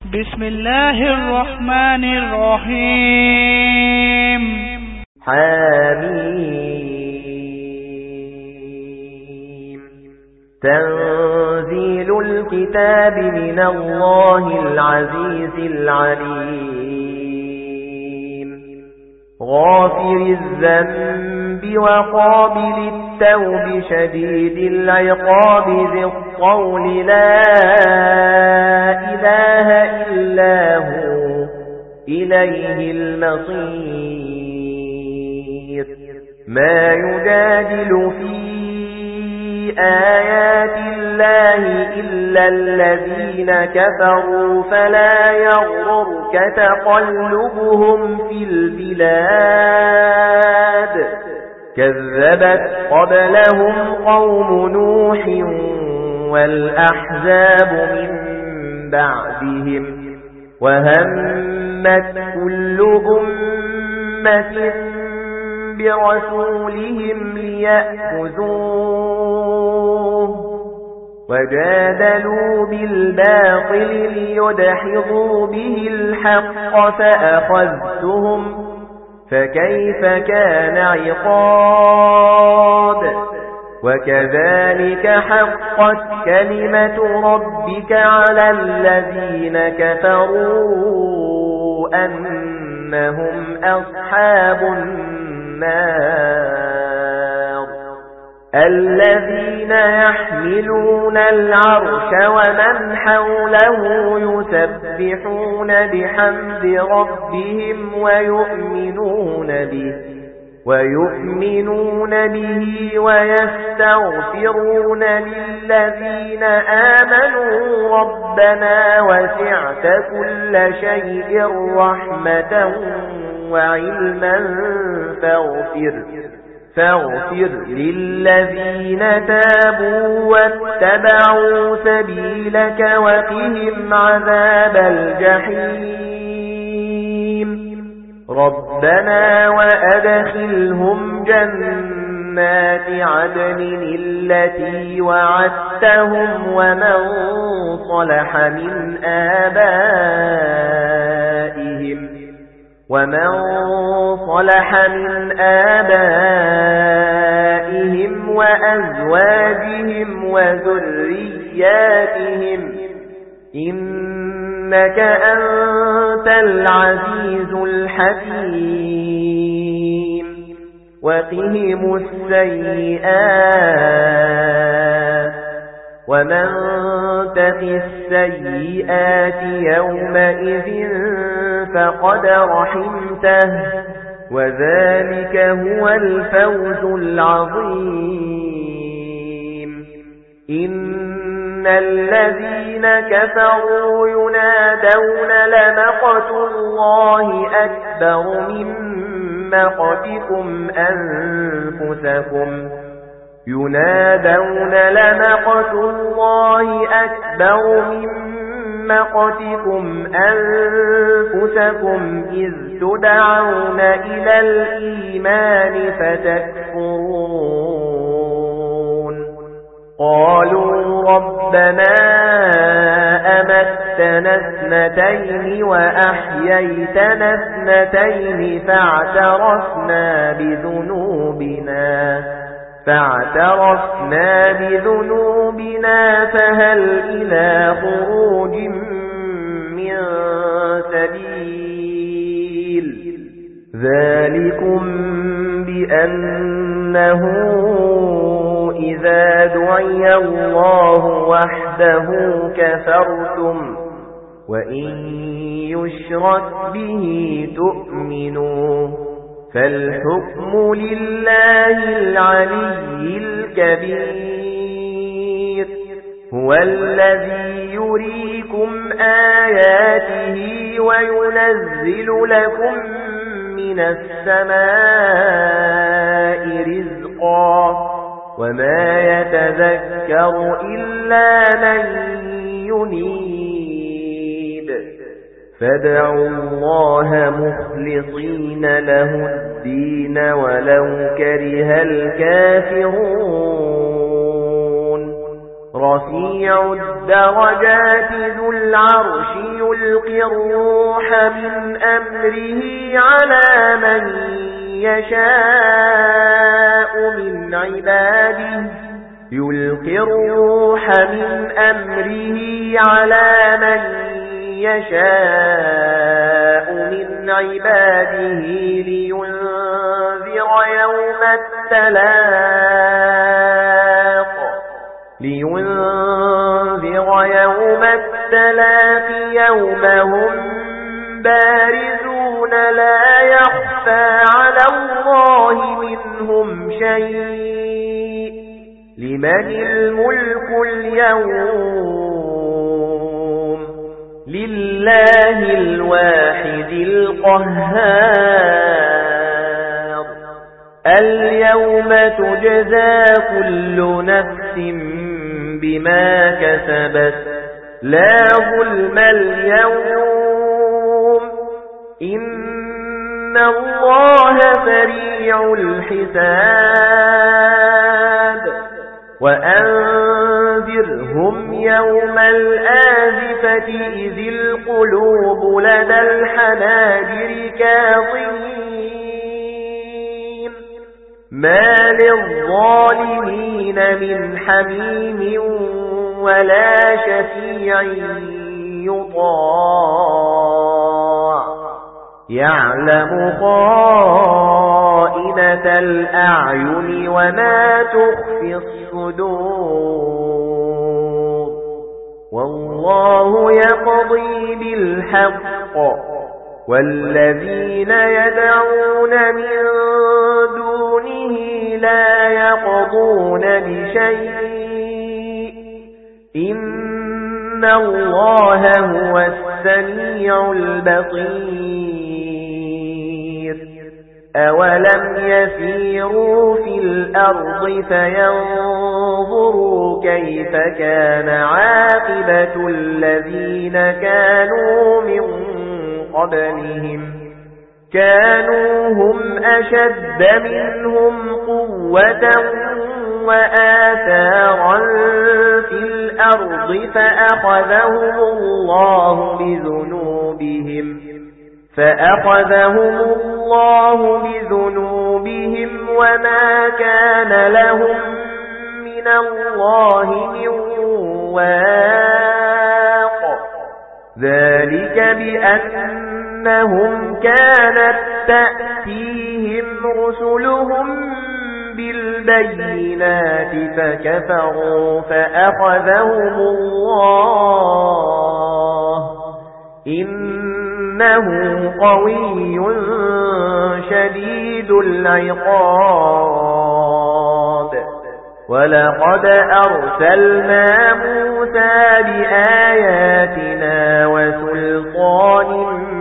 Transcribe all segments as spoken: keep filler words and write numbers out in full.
بسم الله الرحمن الرحيم. حميم. تنزيل الكتاب من الله العزيز العليم. غافر الذنب وقابل التوب شديد العقاب ذي الطول لا إله إلا هو إليه المصير. ما يجادل في آيات الله إلا الذين كفروا فلا يغررك تقلبهم في البلاد. كذبت قبلهم قوم نوح والأحزاب من بعدهم وهمت كل أمة برسولهم ليأخذوه وجادلوا بالباطل ليدحضوا به الحق فأخذتهم فكيف كان عقاب. وكذلك حقت كلمة ربك على الذين كفروا أنهم أصحاب النار. الذين يحملون العرش ومن حوله يسبحون بحمد ربهم ويؤمنون به ويؤمنون به ويستغفرون للذين آمنوا ربنا وسعت كل شيء رحمة وعلما فاغفر فاغفر للذين تابوا واتبعوا سبيلك وقهم عذاب الجحيم. ربنا وأدخلهم جنات عدن التي وعدتهم ومن صلح من آبائهم ومن صلح من آبائهم وأزواجهم وذرياتهم إنك أنت العزيز الحكيم. وقهم السيئات ومن تق السيئات يومئذ فقد رحمته وذلك هو الفوز العظيم. إن الذين كفروا ينادون لمقت الله أكبر من مقتكم أنفسكم ينادون لمقت الله أكبر من مقتكم أنفسكم إذ تدعون إلى الإيمان فتكفرون. قالوا ربنا أمتنا اثنتين وأحييتنا اثنتين فاعترفنا بذنوبنا فاعترفنا بذنوبنا فهل إلى خروج من سبيل. ذلكم بأنه إذا دعي الله وحده كفرتم وإن يشرك به تؤمنوا فالحكم لله العلي الكبير. هو الذي يريكم آياته وينزل لكم من السماء رزقا وما يتذكر إلا من ينيب. فادعوا الله مخلصين له الدين ولو كره الكافرون. رفيع الدرجات ذو العرش يلقي الروح من أمره على من يشاء من عباده يلقي الروح من أمره على من يشاء من عباده لينذر يوم التلاق لينذر يوم التلاق يوم هم بارزون لا يخفى على الله منهم شيء لمن الملك اليوم لله الواحد القهار اليوم تجزى كل نفس بما كسبت لا ظلم اليوم إن الله سريع الحساب وأنذرهم يوم الآزفة إذ القلوب لدى الحناجر كاظمين ما للظالمين من حميم ولا شفيع يطاع يعلم خائنة الأعين وما تخفي الصدور والله يقضي بالحق والذين يدعون من دونه لا يقضون بشيء إن الله هو السميع البصير أولم يسيروا في الأرض فينظروا كيف كان عاقبة الذين كانوا من قبلهم كانوا هم أشد منهم قوة وآثارا في الأرض فأخذهم الله بذنوبهم فأخذهم الله بذنوبهم وما كان لهم من الله من واق ذلك بأنهم كانت تأتيهم رسلهم بالبينات فكفروا فأخذهم الله إنه قوي شديد العقاب ولقد أرسلنا موسى بآياتنا وسلطان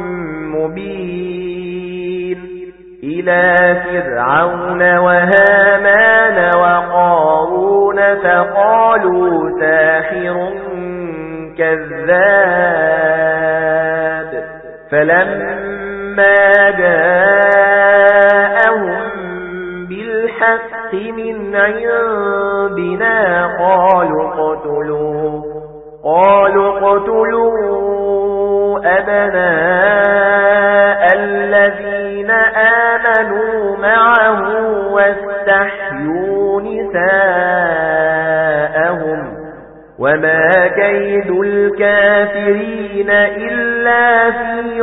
مبين إلى فرعون وهامان وقارون فقالوا ساحر كذاب فلما جاءهم بالحق من عندنا قالوا اقتلوا قالوا اقتلوا أبناء الذين آمنوا معه واستحيوا نساءهم وما كيد الكافرين إلا في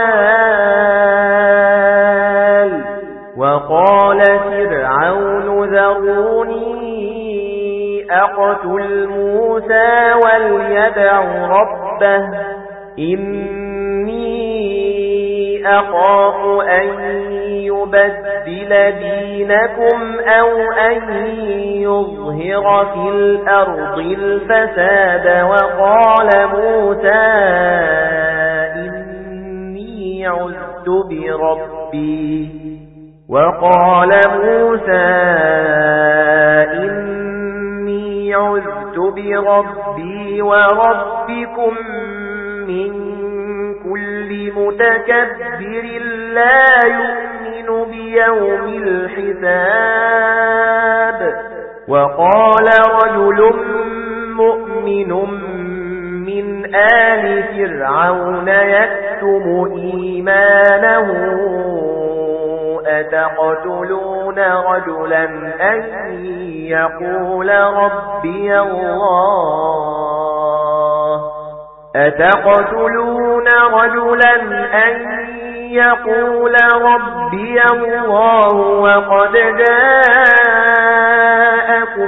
ضلال وقال فرعون ذروني أقتل موسى وليدع ربه إني أخاف أن يبدل دينكم أو أن يظهر في الأرض الفساد وقال موسى إني عذت بربي وقال موسى إني عذت بربي وربكم من كل متكبر لا يؤمن بيوم الحساب وقال رجل مؤمن من آل فرعون يكتم إيمانه أتقتلون رجلا أن يقول ربي الله أتقتلون رجلا أن يقول ربي الله وقد جاءكم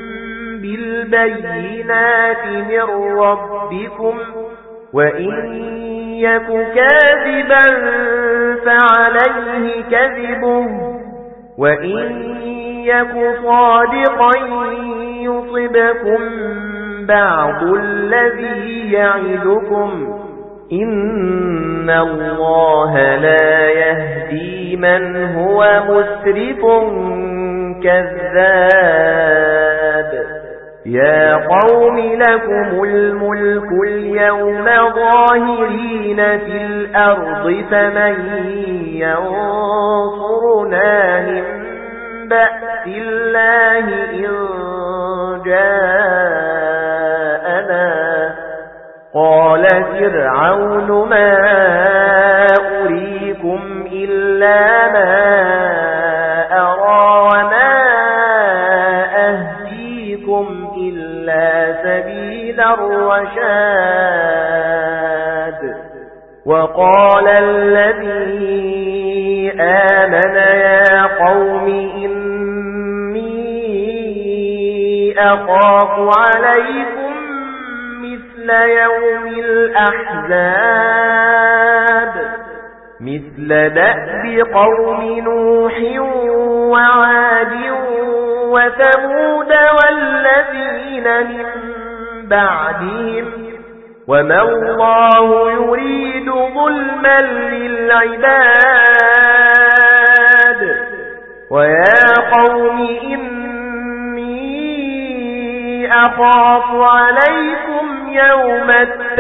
بالبينات من ربكم وإن يك كاذبا فعليه كذبه وإن يك صادقا يصبكم بعض الذي يعدكم إن الله لا يهدي من هو مسرف كذاب يا قوم لكم الملك اليوم ظاهرين في الأرض فمن ينصرنا من بأس الله إن جاءنا قال فرعون ما أريكم إلا ما أرى وما أهديكم إلا سبيل الرشاد وقال الذي آمن يا قوم إني أخاف عليكم مثل يوم الأحزاب مثل دأب قوم نوح وعاد وثمود والذين من بعدهم وما الله يريد ظلما للعباد ويا قوم إني أخاف عليكم يوم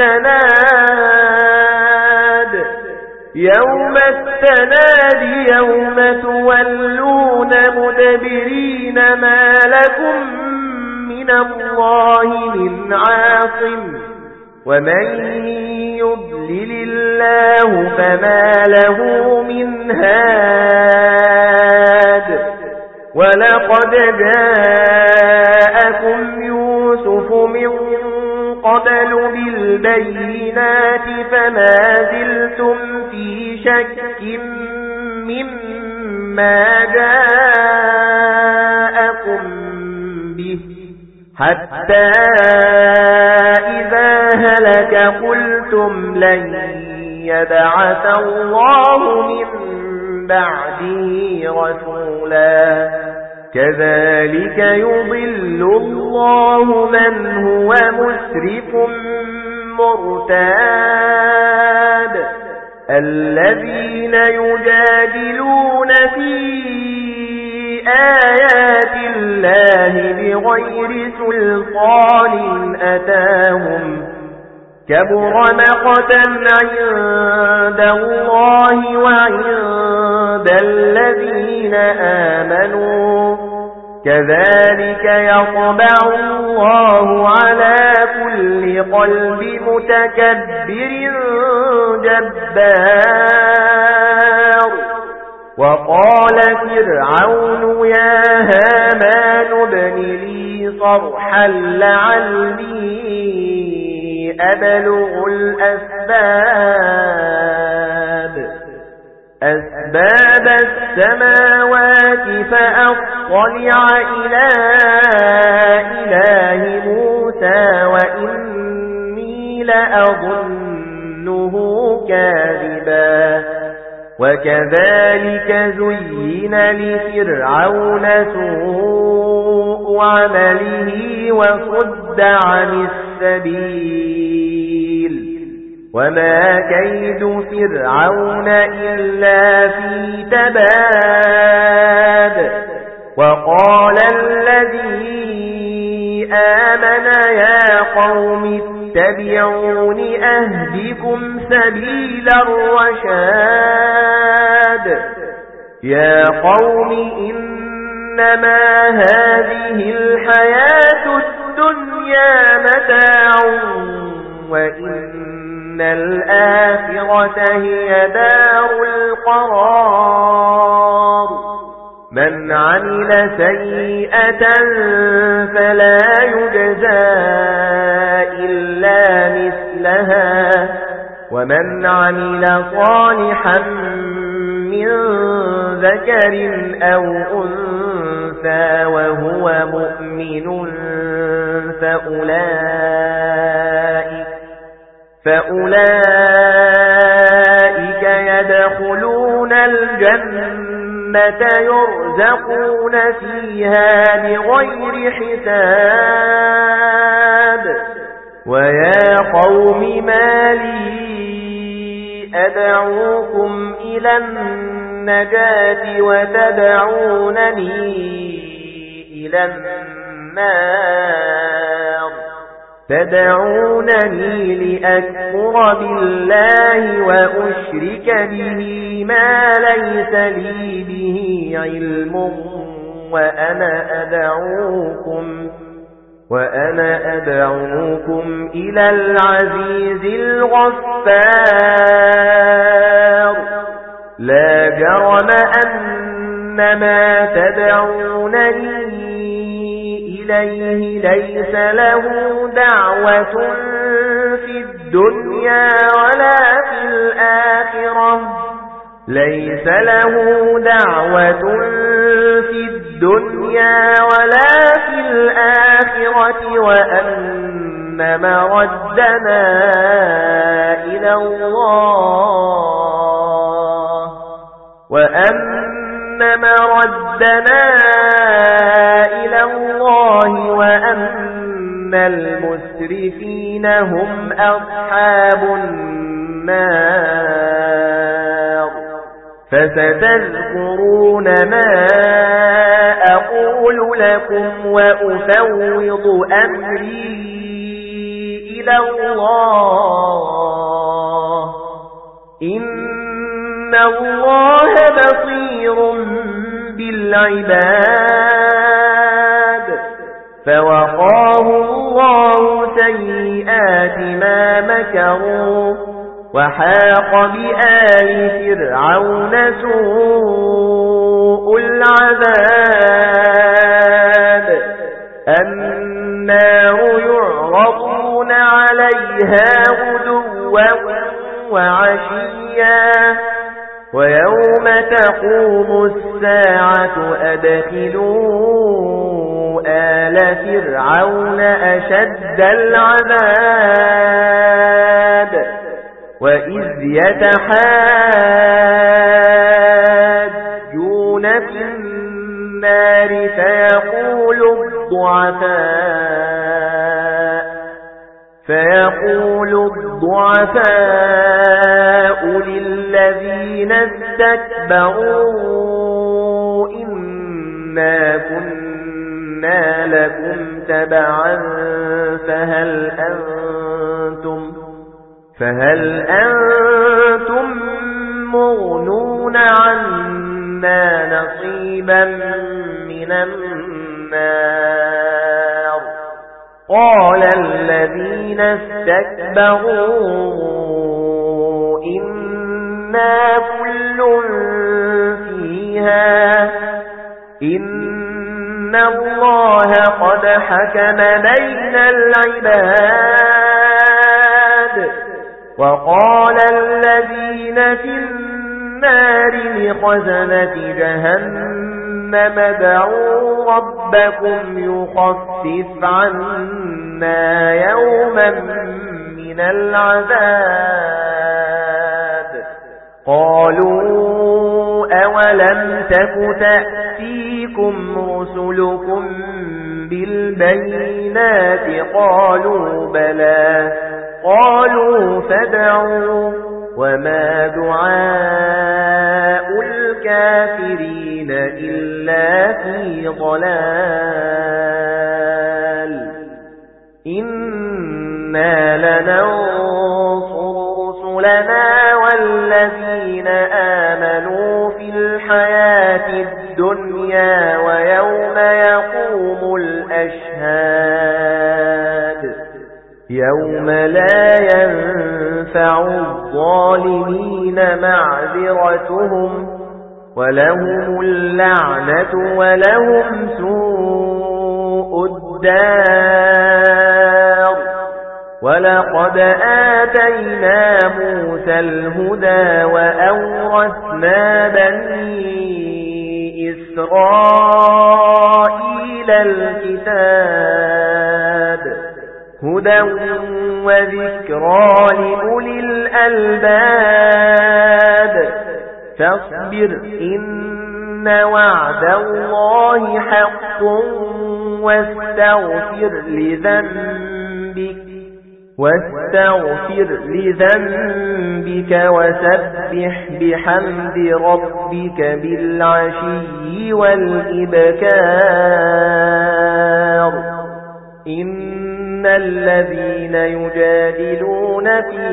التناد يوم التناد يوم تولون مدبرين ما لكم من الله من عاصم ومن يضلل الله فما له من هاد ولقد جاءكم يوسف من قبل بالبينات فما زلتم في شك مما جاءكم به حتى إذا هلك قلتم لن يبعث الله من بعده رسولا كذلك يضل الله من هو مسرف مرتاب الذين يجادلون في آيات الله بغير سلطان أتاهم كبر مقتا عند الله وعند الذين آمنوا كذلك يطبع الله على كل قلب متكبر جبار وقال فرعون يا هامان ابن لي صرحا لعلي أبلغ الأسباب أسباب السماوات فأطلع إلى إله موسى وإني لأظنه كاذبا وكذلك زين لفرعون سوء عمله وصد عن السبيل وما كيد فرعون إلا في تباب وقال الذي آمن يا قوم اتبعون أهدكم سبيل الرشاد يا قوم إنما هذه الحياة الدنيا متاع وإن الآخرة هي دار القرار من عمل سيئة فلا يجزى إلا مثلها ومن عمل صالحا من ذكر أو أنثى وهو مؤمن فأولئك, فأولئك يدخلون الجنة يرزقون فيها بغير حساب ويا قوم ما لي أدعوكم إلى النجاة وتدعونني إلى النار تدعونني لأكفر بالله وأشرك به ما ليس لي به علم وأنا أدعوكم وأنا أدعوكم إلى العزيز الغفار لا جرم أن ما تدعونني إليه ليس له دعوة في الدنيا ولا في الآخرة ليس له دعوة في الدنيا ولا في الآخرة وأن مردنا إلى الله وأن مردنا إلى الله وأن المسرفين هم أصحاب النار فستذكرون ما أقول لكم وأفوض أمري إلى الله إن الله بصير بالعباد فوقاه الله سيئات ما مكروا وحاق بآل فرعون سوء العذاب النار يعرضون عليها غدوا وعشيا ويوم تقوم الساعة أدخلوا آل فرعون أشد العذاب وإذ يتحاجون في النار فيقول الضعفاء فيقول الضعفاء للذين استكبروا إنا كنا لكم تبعا فهل أنتم فهل أنتم مغنون عنا نصيبا من النار قال الذين استكبروا إنا كل فيها إن الله قد حكم بين العباد وقال الذين في النار لخزنة جهنم ادعوا ربكم يخفف عنا يوما من العذاب قالوا أولم تك تأتيكم رسلكم بالبينات قالوا بلى قالوا فادعوا وما دعاء الكافرين إلا في ضلال إنا لننصر رسلنا والذين آمنوا في الحياة الدنيا ويوم يقوم الأشهاد لا ينفع الظالمين معذرتهم ولهم اللعنة ولهم سوء الدار ولقد آتينا موسى الهدى وأورثنا بني إسرائيل الكتاب هدى وذكرى لأولي الألباب فاصبر إن وعد الله حق واستغفر لذنبك واستغفر لذنبك وسبح بحمد ربك بالعشي والإبكار إن الذين يجادلون في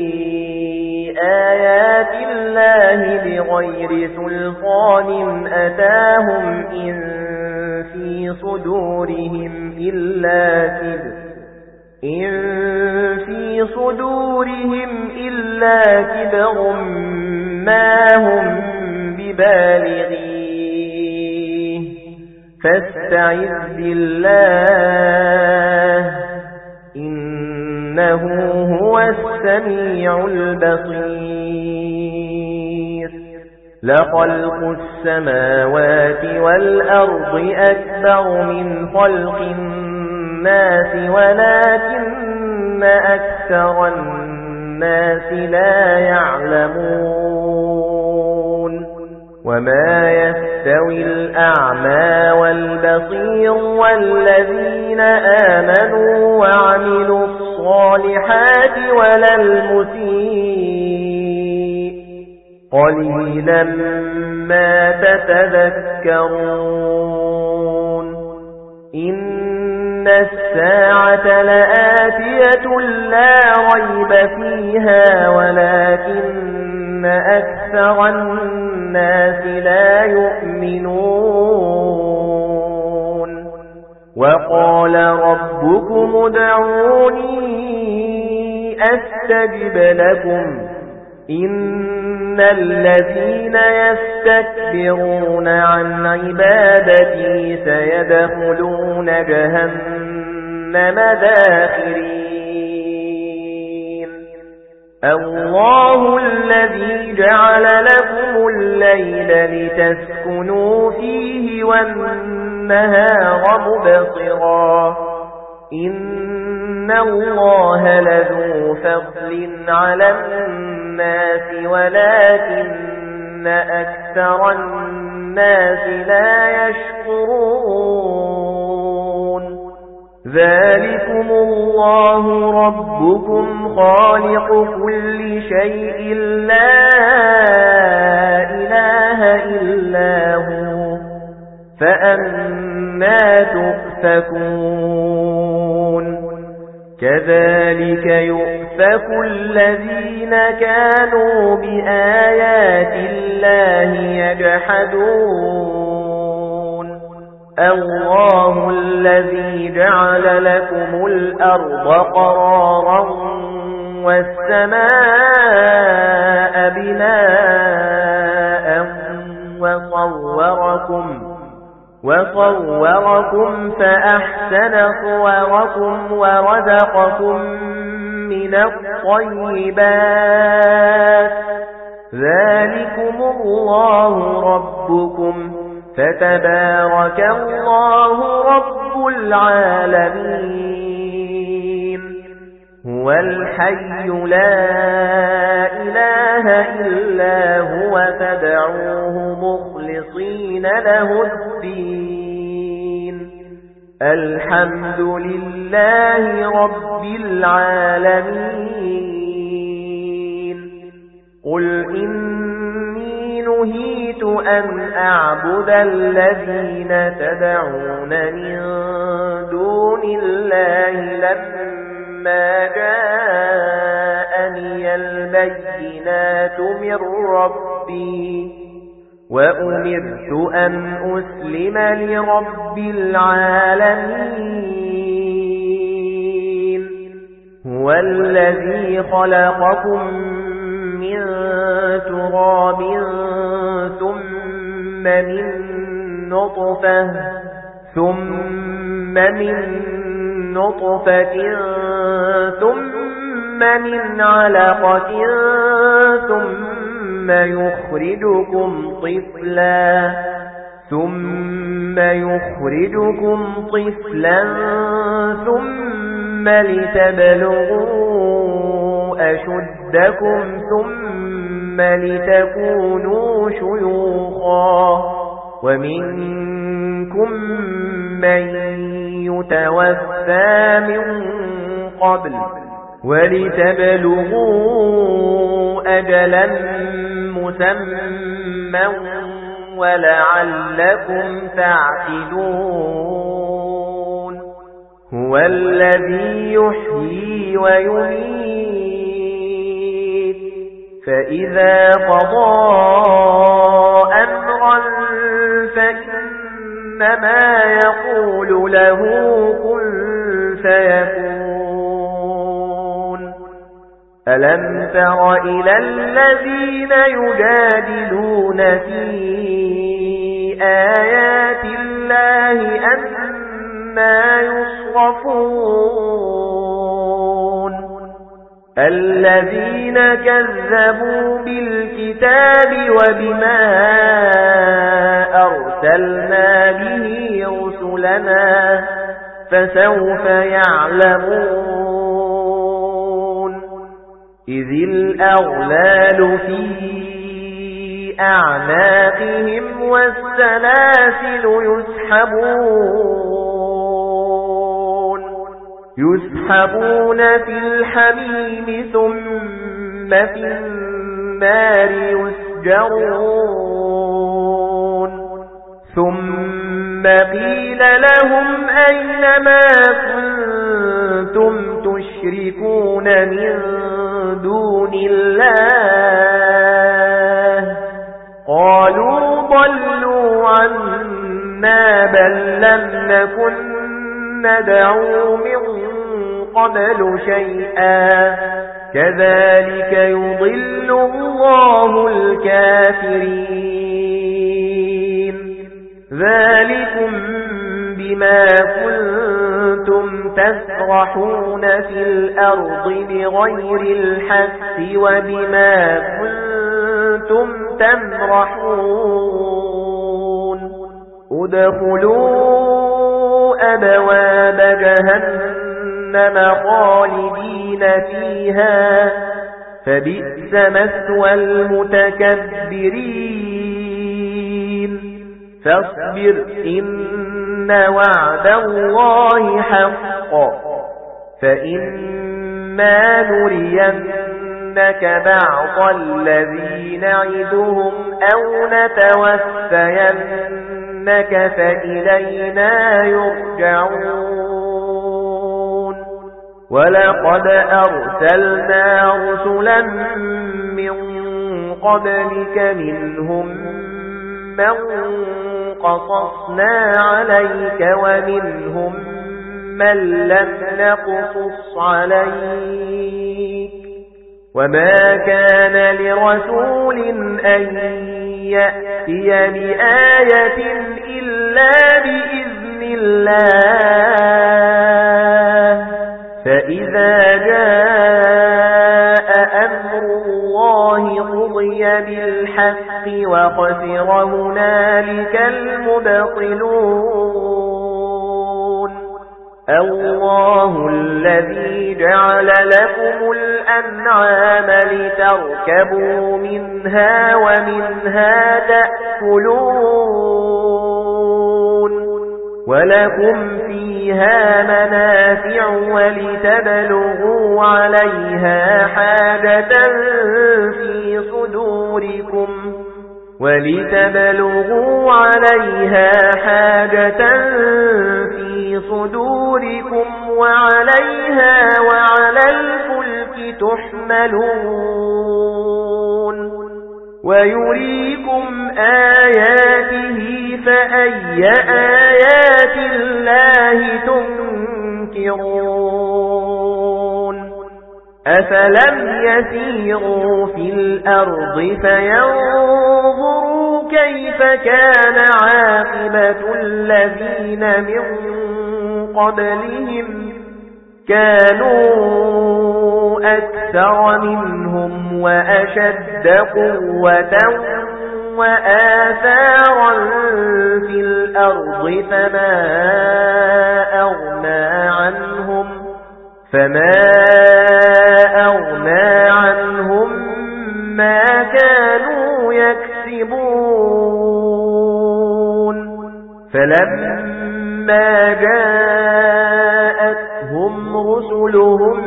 آيات الله بغير سلطان أتاهم إن في صدورهم إلا كبر إن في صدورهم إلا كبر ما هم ببالغيه فاستعذ بالله إنه هو السميع البصير لخلق السماوات والأرض أكبر من خلق الناس ولكن أكثر الناس لا يعلمون وما يستوي الأعمى والبصير والذين آمنوا وعملوا الصالحات ولا المسيء قليلا ما تتذكرون إن الساعة لآتية لا ريب فيها ولكن أكثر الناس لا يؤمنون وقال ربكم ادعوني أستجب لكم إن الذين يستكبرون عن عبادتي سيدخلون جهنم داخرين الله الذي جعل لكم الليل لتسكنوا فيه والنهار مبصرا إن الله لذو فضل على الناس ولكن أكثر الناس لا يشكرون ذلكم الله ربكم خالق كل شيء لا إله إلا هو فأنى تؤفكون كذلك يؤفك الذين كانوا بآيات الله يجحدون الله الذي جعل لكم الأرض قرارا والسماء بناء وصوركم وصوركم فأحسن صوركم ورزقكم من الطيبات ذلكم الله ربكم فتبارك الله رب العالمين هو الحي لا إله إلا هو فادعوه مخلصين له الدين الحمد لله رب العالمين قل إني نهيت أن أعبد الذين تدعون من دون الله لما جاءني البينات من ربي وأمرت أن أسلم لرب العالمين هو الذي خلقكم من تراب ثم من نطفة ثم من نطفة ثم من علقة ثم يخرجكم طفلا ثم يخرجكم طفلا ثم لتبلغوا أشدكم ثم لتكونوا شيوخا ومنكم من يتوفى من قبل ولتبلغوا أجلا مسمى ولعلكم تعقلون هو الذي يحيي ويميت فإذا قضى أمرا فإنما يقول له كن فيكون ألم تر إلى الذين يجادلون في آيات الله أنما يصرفون الذين كذبوا بالكتاب وبما أرسلنا به رسلنا فسوف يعلمون إذ الأغلال في أعناقهم والسلاسل يسحبون يسحبون في الحميم ثم في النار يسجرون ثم قيل لهم أين ما كنتم تشركون من دون الله قالوا ضلوا عنا بل لم نكن ندعو من قبل شيئا كذلك يضل الله الكافرين ذلكم بما كنتم تسرحون في الأرض بغير الحق وبما كنتم تمرحون ادخلوا أبواب جهنم خالدين فيها فبئس مثوى المتكبرين فاصبر إن وعد الله حق فإما نرينك بعض الذي نعدهم أو نتوفينك فإلينا يرجعون ولقد أرسلنا رسلا من قبلك منهم من قصصنا عليك ومنهم من لم نقصص عليك وما كان لرسول أن يأتي بآية إلا بإذن الله فإذا جاء أمر الله قضي بالحق وخسر هنالك المبطلون الله الذي جعل لكم الأنعام لتركبوا منها ومنها تأكلون ولكم فيها منافع ولتبلغوا عليها حاجة في صدوركم ولتبلغوا عليها حاجة في صدوركم وعليها وعلى الفلك تحملون ويريكم آياته فأي آيات الله تنكرون أفلم يسيروا في الأرض فينظروا كيف كان عاقبة الذين من قبلهم كانوا أكثر منهم وأشد قوة وآثارا في الأرض فما أغنى عنهم فما أغنى عنهم ما كانوا يكسبون فلما جاءتهم رسلهم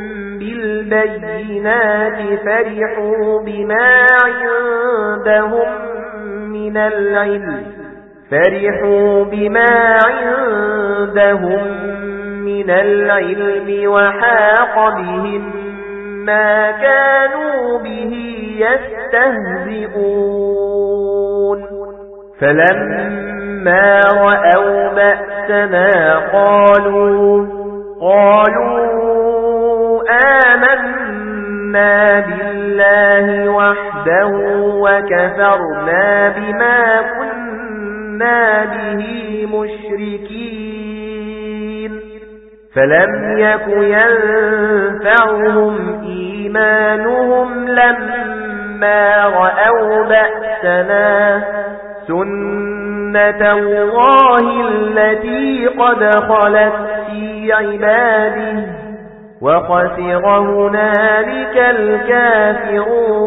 بالبينات فرحوا بما عندهم من العلم فرحوا بما عندهم من العلم وحاق بهم ما كانوا به يستهزئون فلما رأوا بأسنا قالوا قالوا آمنا بالله وحده وكفرنا بما كنا به مشركين فلم يك ينفعهم إيمانهم لما رأوا بأسنا سنة الله التي قد خلت في عباده وخسر هنالك الكافرون